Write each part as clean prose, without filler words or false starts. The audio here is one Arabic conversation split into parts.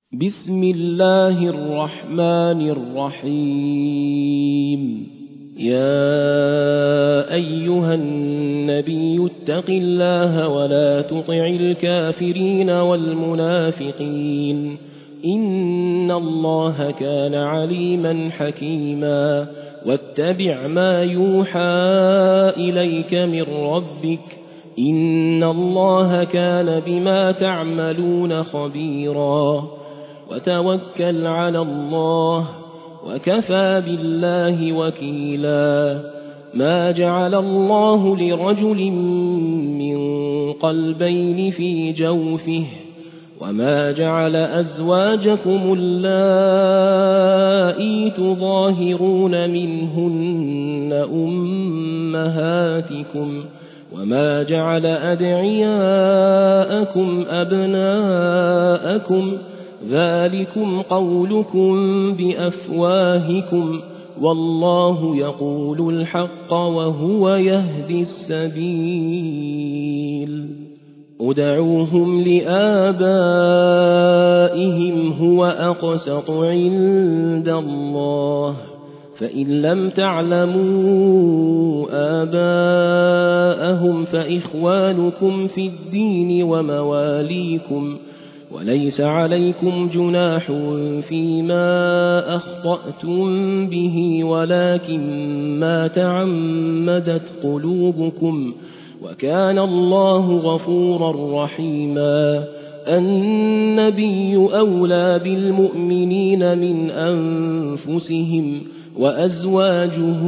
بسم الله الرحمن الرحيم. يا أيها النبي اتق الله ولا تطع الكافرين والمنافقين إن الله كان عليما حكيما. واتبع ما يوحى إليك من ربك إن الله كان بما تعملون خبيرا. وتوكل على الله وكفى بالله وكيلا. ما جعل الله لرجل من قلبين في جوفه وما جعل أزواجكم اللائي تظاهرون منهن أمهاتكم وما جعل أدعياءكم أبناءكم ذلكم قولكم بأفواهكم والله يقول الحق وهو يهدي السبيل. ادعوهم لآبائهم هو أقسط عند الله فإن لم تعلموا آباءهم فإخوانكم في الدين ومواليكم وليس عليكم جناح فيما أخطأتم به ولكن ما تعمدت قلوبكم وكان الله غفورا رحيما. النبي أولى بالمؤمنين من أنفسهم وأزواجه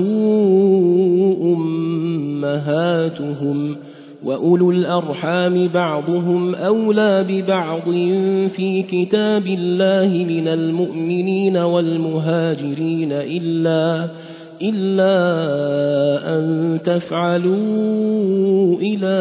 أمهاتهم وأولو الأرحام بعضهم أولى ببعض في كتاب الله من المؤمنين والمهاجرين إلا أن تفعلوا إلى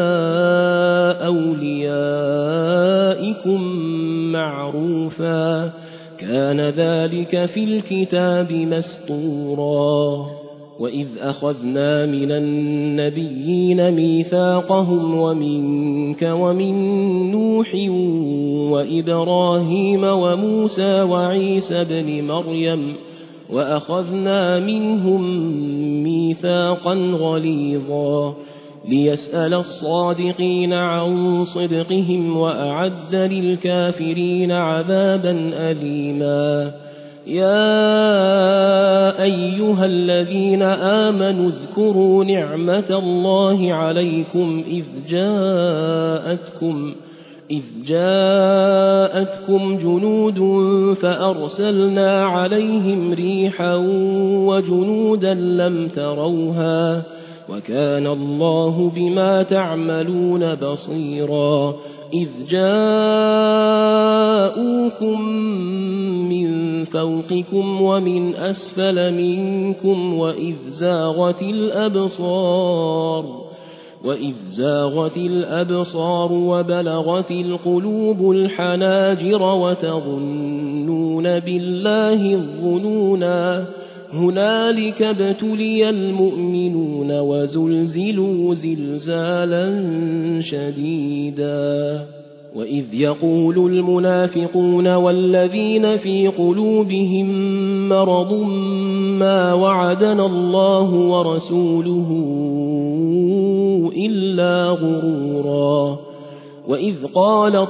أوليائكم معروفا كان ذلك في الكتاب مسطورا. وإذ أخذنا من النبيين ميثاقهم ومنك ومن نوح وإبراهيم وموسى وعيسى بن مريم وأخذنا منهم ميثاقا غليظا ليسأل الصادقين عن صدقهم وأعد للكافرين عذابا أليما. يا أيها الذين آمنوا اذكروا نعمة الله عليكم إذ جاءتكم جنود فأرسلنا عليهم ريحا وجنودا لم تروها وكان الله بما تعملون بصيرا. إذ جاءوكم من فوقكم ومن أسفل منكم وإذ زاغت الأبصار وبلغت القلوب الحناجر وتظنون بالله الظنونا هنالك ابتلي المؤمنون وزلزلوا زلزالا شديدا. وإذ يقول المنافقون والذين في قلوبهم مرض ما وعدنا الله ورسوله إلا غرورا. وإذ قالت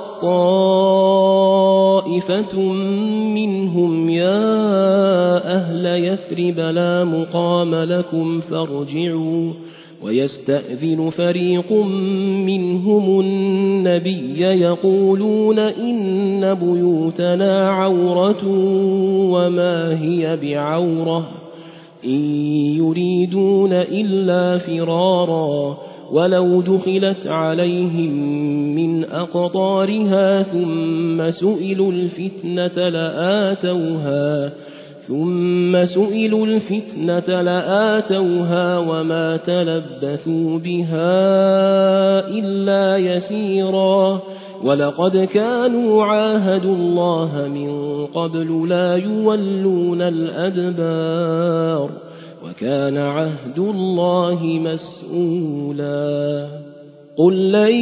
طائفة منهم يا أهل يثرب لا مقام لكم فارجعوا ويستأذن فريق منهم النبي يقولون إن بيوتنا عورة وما هي بعورة إن يريدون إلا فرارا ولو دخلت عليهم من أقطارها ثم سئلوا الفتنة لآتوها وما تلبثوا بها إلا يسيرا. ولقد كانوا عاهدوا الله من قبل لا يولون الأدبار وكان عهد الله مسؤولا. قل لن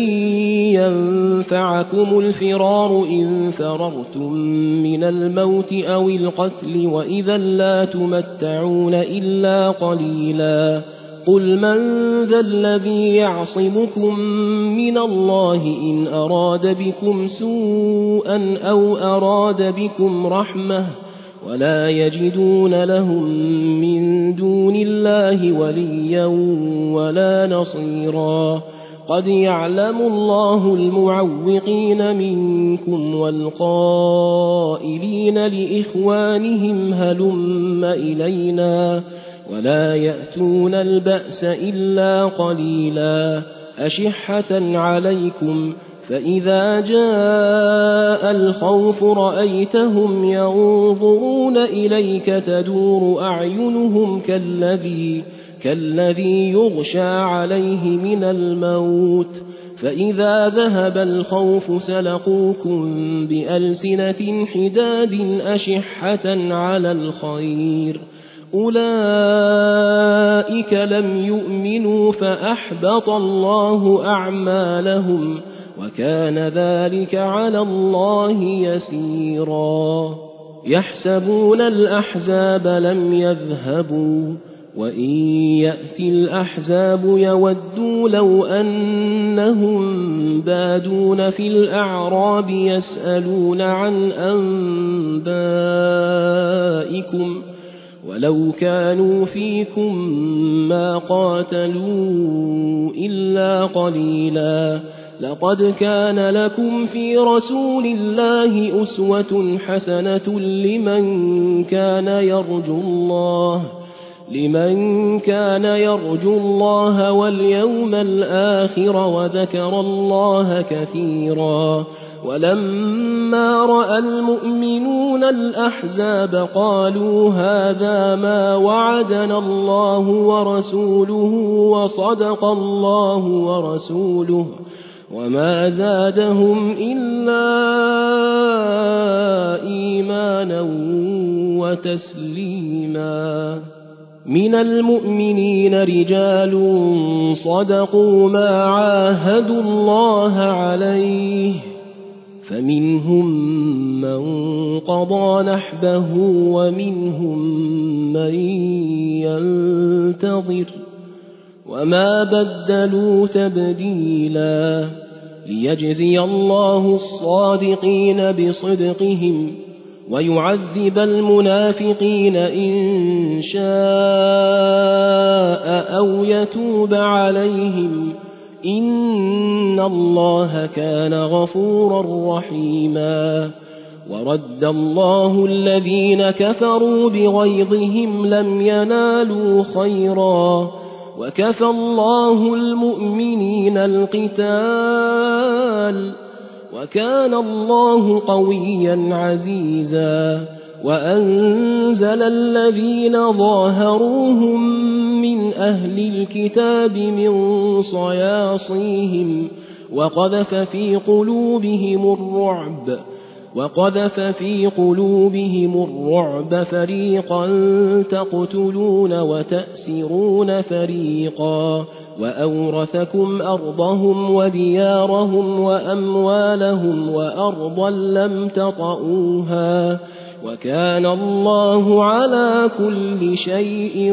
ينفعكم الفرار إن فررتم من الموت أو القتل وإذا لا تمتعون إلا قليلا قل من ذا الذي يعصمكم من الله إن أراد بكم سوءا أو أراد بكم رحمة ولا يجدون لهم من دون الله وليا ولا نصيرا قد يعلم الله المعوقين منكم والقائلين لإخوانهم هلم إلينا ولا يأتون البأس إلا قليلا أشحة عليكم فإذا جاء الخوف رأيتهم ينظرون إليك تدور أعينهم كالذي يغشى عليه من الموت فإذا ذهب الخوف سلقوكم بألسنة حداد أشحة على الخير أولئك لم يؤمنوا فأحبط الله أعمالهم وكان ذلك على الله يسيرا يحسبون الأحزاب لم يذهبوا وإن يأتي الأحزاب يودوا لو أنهم بادون في الأعراب يسألون عن أنبائكم ولو كانوا فيكم ما قاتلوا إلا قليلا لقد كان لكم في رسول الله أسوة حسنة لمن كان يرجو الله واليوم الآخر وذكر الله كثيرا ولما رأى المؤمنون الأحزاب قالوا هذا ما وعدنا الله ورسوله وصدق الله ورسوله وما زادهم إلا إيمانا وتسليما من المؤمنين رجال صدقوا ما عاهدوا الله عليه فمنهم من قضى نحبه ومنهم من ينتظر وما بدلوا تبديلا ليجزي الله الصادقين بصدقهم ويعذب المنافقين إن شاء أو يتوب عليهم إن الله كان غفورا رحيما ورد الله الذين كفروا بغيظهم لم ينالوا خيرا وكفى الله المؤمنين القتال وكان الله قويا عزيزا وأنزل الذين ظاهروهم من أهل الكتاب من صياصيهم وقذف في قلوبهم الرعب فريقا تقتلون وتأسرون فريقا وأورثكم أرضهم وديارهم وأموالهم وأرضا لم تطئوها وكان الله على كل شيء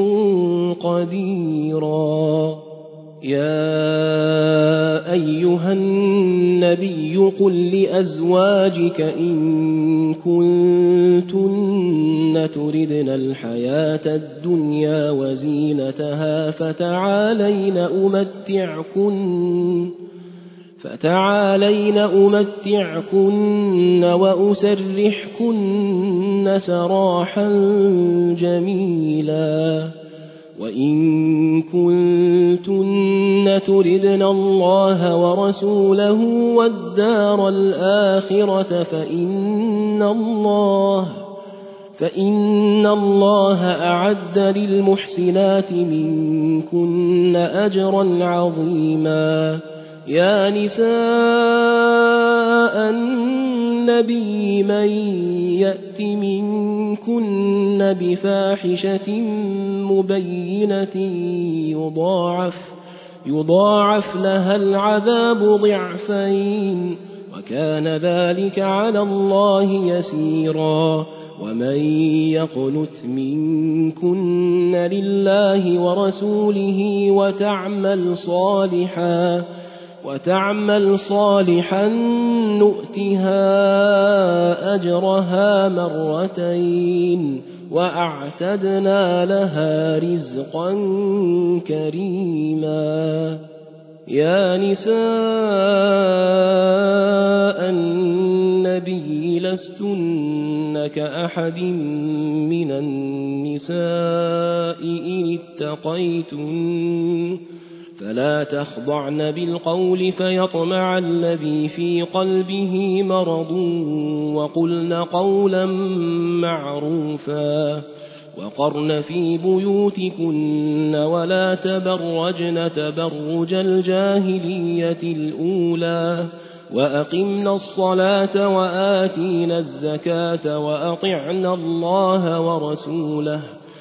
قديرا يا أيها النبي قل لأزواجك إن كنتن تردن الحياة الدنيا وزينتها فتعالين أمتعكن وأسرحكن سراحا جميلا وإن كنتن تردن الله ورسوله والدار الآخرة فإن الله أعد للمحسنات منكن أجرا عظيما يا نساء النبي من يأت منكن بفاحشة مبينة يضاعف لها العذاب ضعفين وكان ذلك على الله يسيرا. ومن يقنت منكن لله ورسوله وتعمل صالحا نؤتها أجرها مرتين وأعتدنا لها رزقا كريما. يا نساء النبي لستن كأحد من النساء إن اتقيتن فلا تخضعن بالقول فيطمع الذي في قلبه مرض وقلن قولا معروفا وقرن في بيوتكن ولا تبرجن تبرج الجاهلية الأولى وأقمنا الصلاة وآتينا الزكاة وأطعنا الله ورسوله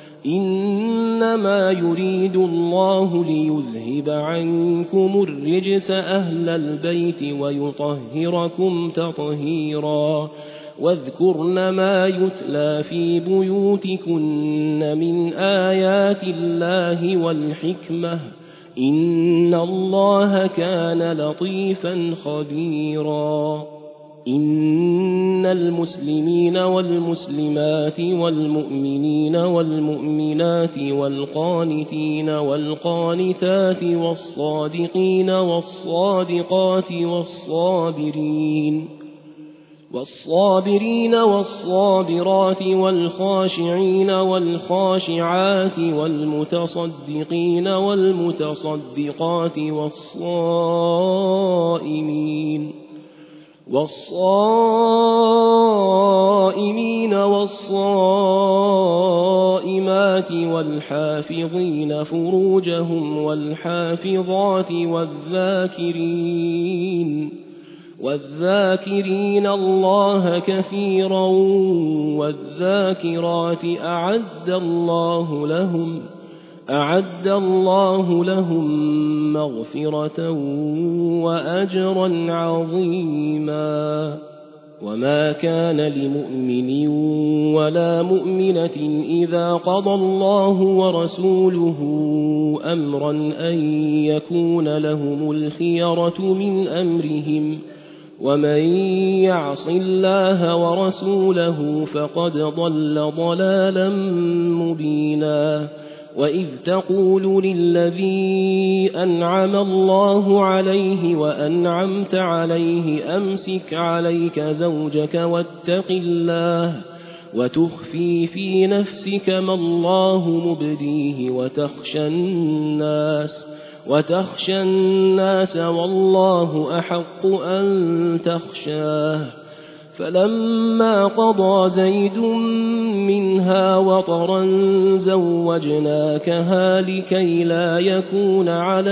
إنما يريد الله ليذهب عنكم الرجس أهل البيت ويطهركم تطهيرا. واذكرن ما يتلى في بيوتكن من آيات الله والحكمة إن الله كان لطيفا خبيرا. إن المسلمين والمسلمات والمؤمنين والمؤمنات والقانتين والقانتات والصادقين والصادقات والصابرين والصابرات والخاشعين والخاشعات والمتصدقين والمتصدقات والصائمين والصائمات والحافظين فروجهم والحافظات والذاكرين الله كثيرا والذاكرات أعد الله لهم مغفرة وأجرا عظيما. وما كان لمؤمن ولا مؤمنة إذا قضى الله ورسوله أمرا أن يكون لهم الخيرة من أمرهم ومن يعص الله ورسوله فقد ضل ضلالا مبينا. وإذ تقول للذي أنعم الله عليه وأنعمت عليه أمسك عليك زوجك واتق الله وتخفي في نفسك ما الله مبديه وتخشى الناس والله أحق أن تخشاه. فلما قضى زيد منها وطرا زوجناكها لكي لا يكون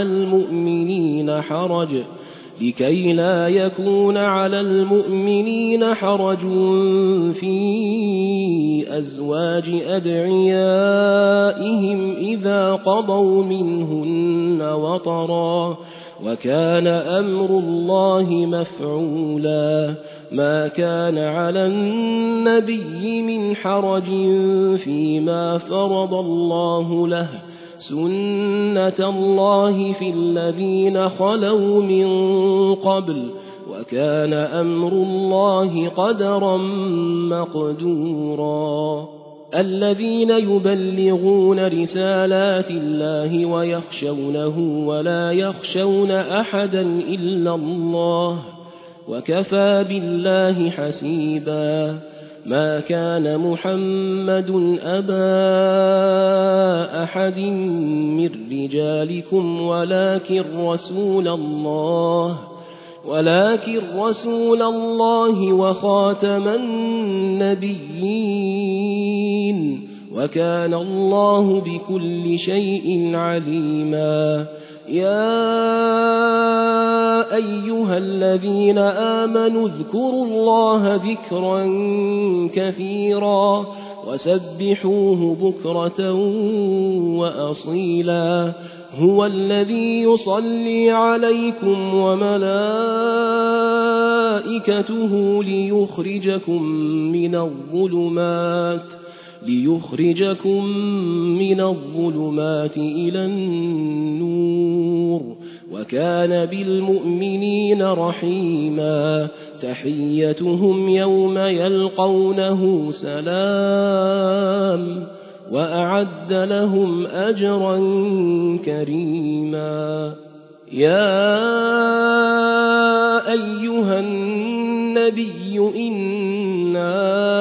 على المؤمنين حرج في أزواج أدعيائهم إذا قضوا منهن وطرا وكان أمر الله مفعولا. ما كان على النبي من حرج فيما فرض الله له سنة الله في الذين خلوا من قبل وكان أمر الله قدرا مقدورا. الذين يبلغون رسالات الله ويخشونه ولا يخشون أحدا إلا الله وكفى بالله حسيبا. ما كان محمد أبا أحد من رجالكم ولكن رسول الله وخاتم النبيين وكان الله بكل شيء عليما. يا أيها الذين آمنوا اذكروا الله ذكرا كثيرا وسبحوه بكرة وأصيلا. هو الذي يصلي عليكم وملائكته ليخرجكم من الظلمات إلى النور وكان بالمؤمنين رحيما تحيتهم يوم يلقونه سلام وأعد لهم أجرا كريما يا أيها النبي إنا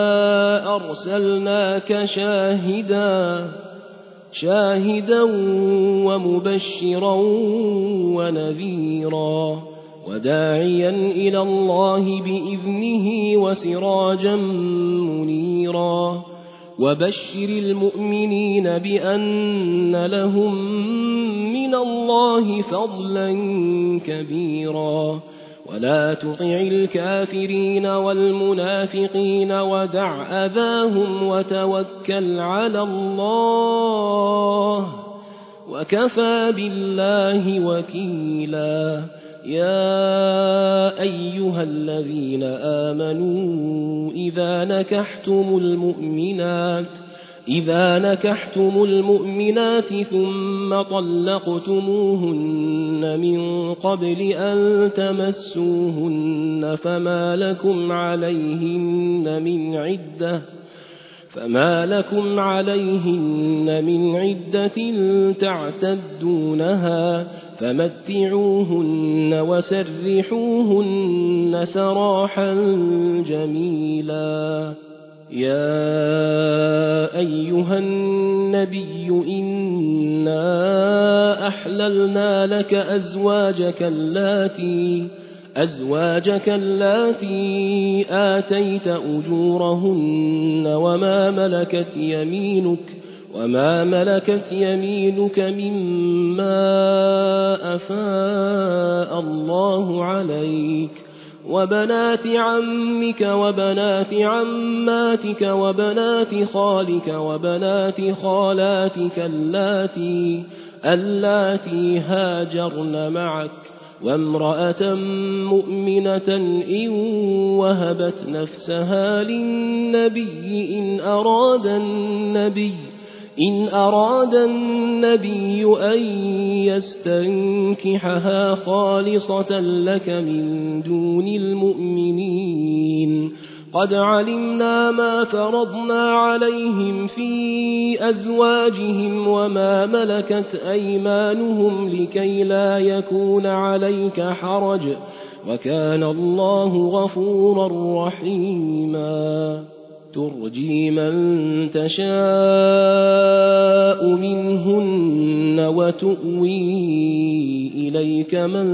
أرسلناك شاهدا ومبشرا ونذيرا وداعيا إلى الله بإذنه وسراجا منيرا وبشر المؤمنين بأن لهم من الله فضلا كبيرا ولا تطع الكافرين والمنافقين ودع أذاهم وتوكل على الله وكفى بالله وكيلا يا أيها الذين آمنوا إذا نكحتم المؤمنات ثم طلقتموهن من قبل أن تمسوهن فما لكم عليهن من عدة تعتدونها فمتعوهن وسرحوهن سراحا جميلا يا أيها النبي إنا أحللنا لك أزواجك اللاتي آتيت أجورهن وما ملكت يمينك مما أفاء الله عليك وبنات عمك وبنات عماتك وبنات خالك وبنات خالاتك اللاتي هاجرن معك وامرأة مؤمنة إن وهبت نفسها للنبي إن أراد النبي أن يستنكحها خالصة لك من دون المؤمنين قد علمنا ما فرضنا عليهم في أزواجهم وما ملكت أيمانهم لكي لا يكون عليك حرج وكان الله غفورا رحيما ترجي من تشاء منهن وتؤوي إليك من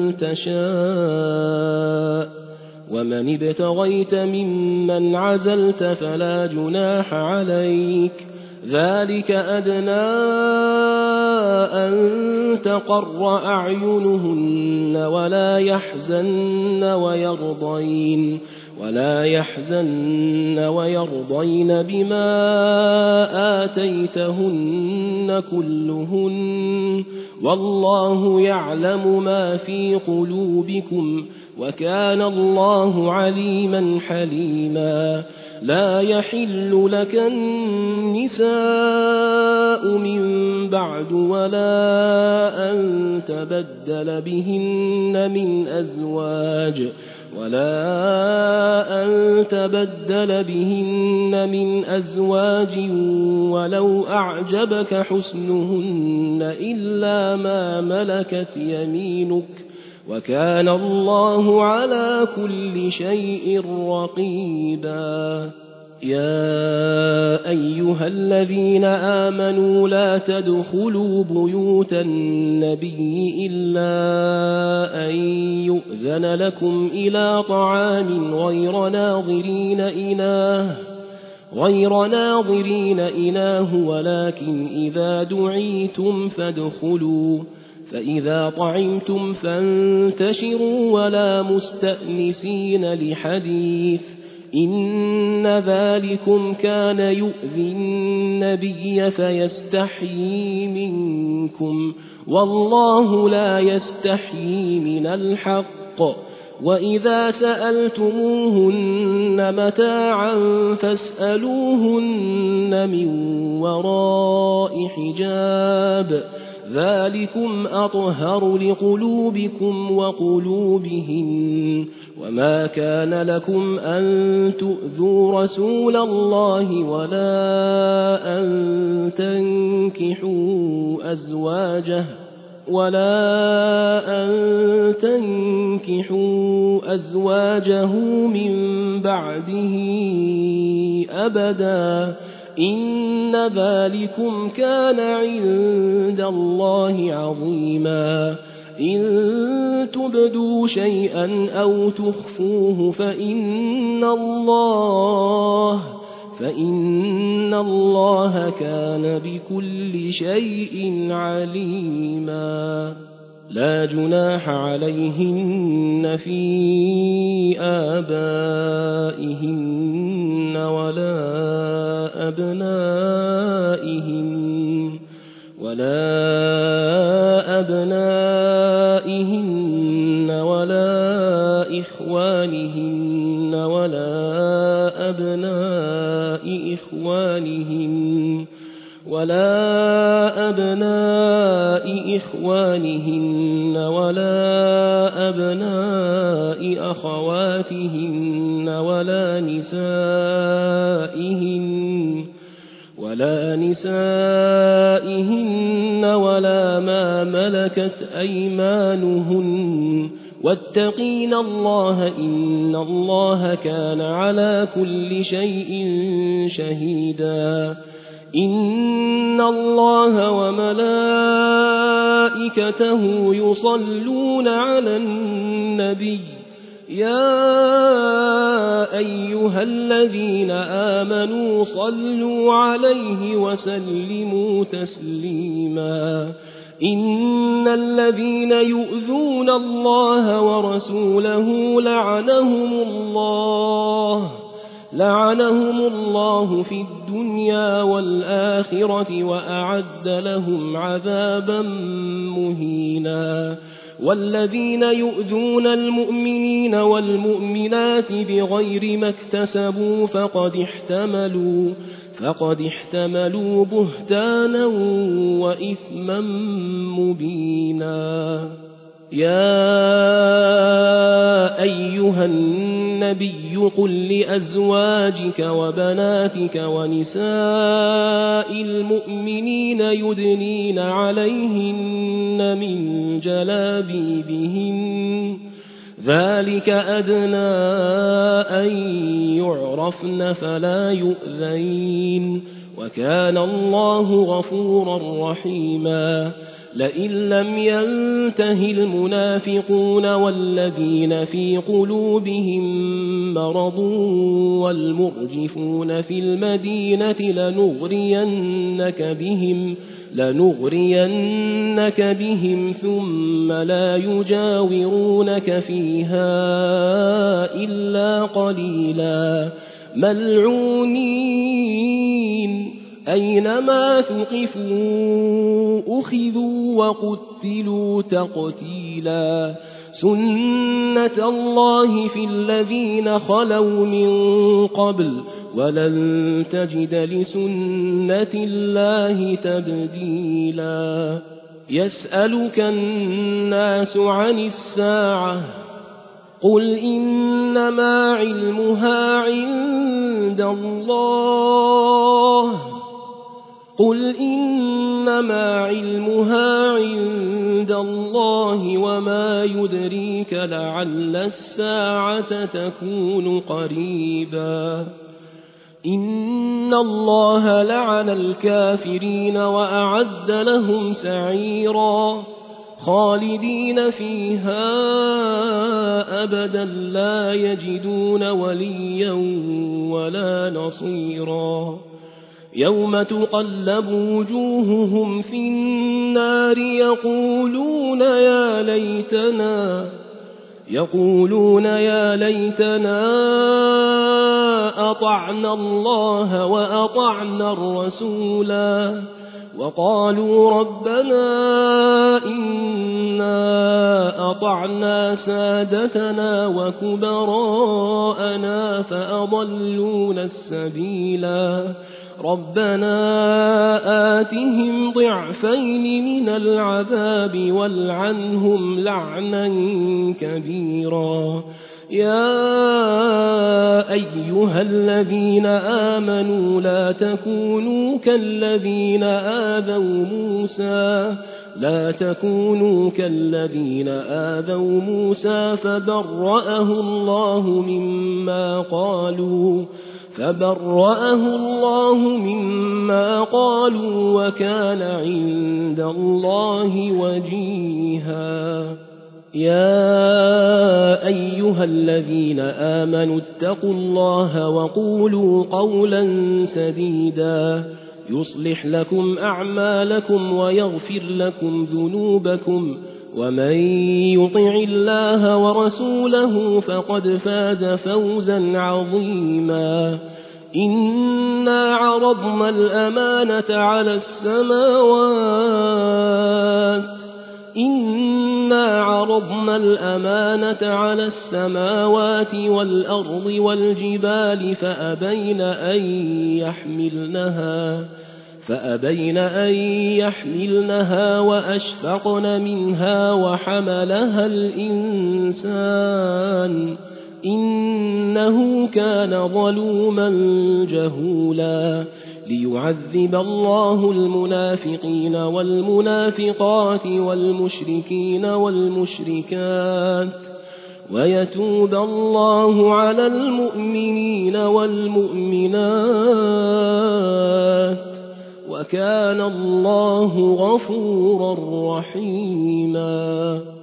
تشاء ومن ابتغيت ممن عزلت فلا جناح عليك ذلك أدنى أن تقر أعينهن ولا يحزن ويرضين بما آتيتهن كلهن والله يعلم ما في قلوبكم وكان الله عليما حليما لا يحل لك النساء من بعد ولا أن تبدل بهن من أزواج ولو أعجبك حسنهن إلا ما ملكت يمينك وكان الله على كل شيء رقيبا يا أيها الذين آمنوا لا تدخلوا بيوت النبي إلا أن يؤذن لكم إلى طعام غير ناظرين إناه ولكن إذا دعيتم فادخلوا فإذا طعمتم فانتشروا ولا مستأنسين لحديث إن ذلكم كان يؤذي النبي فيستحيي منكم والله لا يستحيي من الحق وإذا سألتموهن متاعا فاسألوهن من وراء حجاب ذلكم أطهر لقلوبكم وقلوبهن وما كان لكم أن تؤذوا رسول الله ولا أن تنكحوا أزواجه من بعده أبدا إن ذلكم كان عند الله عظيما إن تبدوا شيئا أو تخفوه فإن الله كان بكل شيء عليما لا جناح عليهن في آبائهن ولا أبنائهن ولا إخوانهن ولا أبناء إخوانهن ولا أبناء أخواتهن ولا نسائهن ولا ما ملكت أيمانهن واتقين الله إن الله كان على كل شيء شهيدا إن الله وملائكته يصلون على النبي يا أيها الذين آمنوا صلوا عليه وسلموا تسليما إن الذين يؤذون الله ورسوله لعنهم الله في الدنيا والآخرة وأعد لهم عذابا مهينا والذين يؤذون المؤمنين والمؤمنات بغير ما اكتسبوا فقد احتملوا بهتانا وإثما مبينا يا أيها النبي قل لأزواجك وبناتك ونساء المؤمنين يدنين عليهن من جلابيبهن ذلك أدنى أن يعرفن فلا يؤذين وكان الله غفورا رحيما لئن لم ينته المنافقون والذين في قلوبهم مرض والمرجفون في المدينة لنغرينك بهم ثم لا يجاورونك فيها إلا قليلا ملعونين أينما ثقفوا أخذوا وقتلوا تقتيلا سنة الله في الذين خلوا من قبل ولن تجد لسنة الله تبديلا يسألك الناس عن الساعة قل إنما علمها عند الله وما يدريك لعل الساعة تكون قريبا إن الله لعن الكافرين وأعد لهم سعيرا خالدين فيها أبدا لا يجدون وليا ولا نصيرا يوم تقلب وجوههم في النار يقولون يا ليتنا أطعنا الله وأطعنا الرسولا وقالوا ربنا إنا أطعنا سادتنا وكبراءنا فأضلونا السبيلا ربنا آتهم ضعفين من العذاب والعنهم لعنا كبيرا يا أيها الذين آمنوا لا تكونوا كالذين آذوا موسى فبرأه الله مما قالوا وكان عند الله وجيها يا أيها الذين آمنوا اتقوا الله وقولوا قولا سديدا يصلح لكم أعمالكم ويغفر لكم ذنوبكم ومن يطع الله ورسوله فقد فاز فوزا عظيما إنا عرضنا الأمانة على السماوات والأرض والجبال فأبين أن يحملنها وأشفقن منها وحملها الإنسان إنه كان ظلوما جهولا ليعذب الله المنافقين والمنافقات والمشركين والمشركات ويتوب الله على المؤمنين والمؤمنات وكان الله غفورا رحيما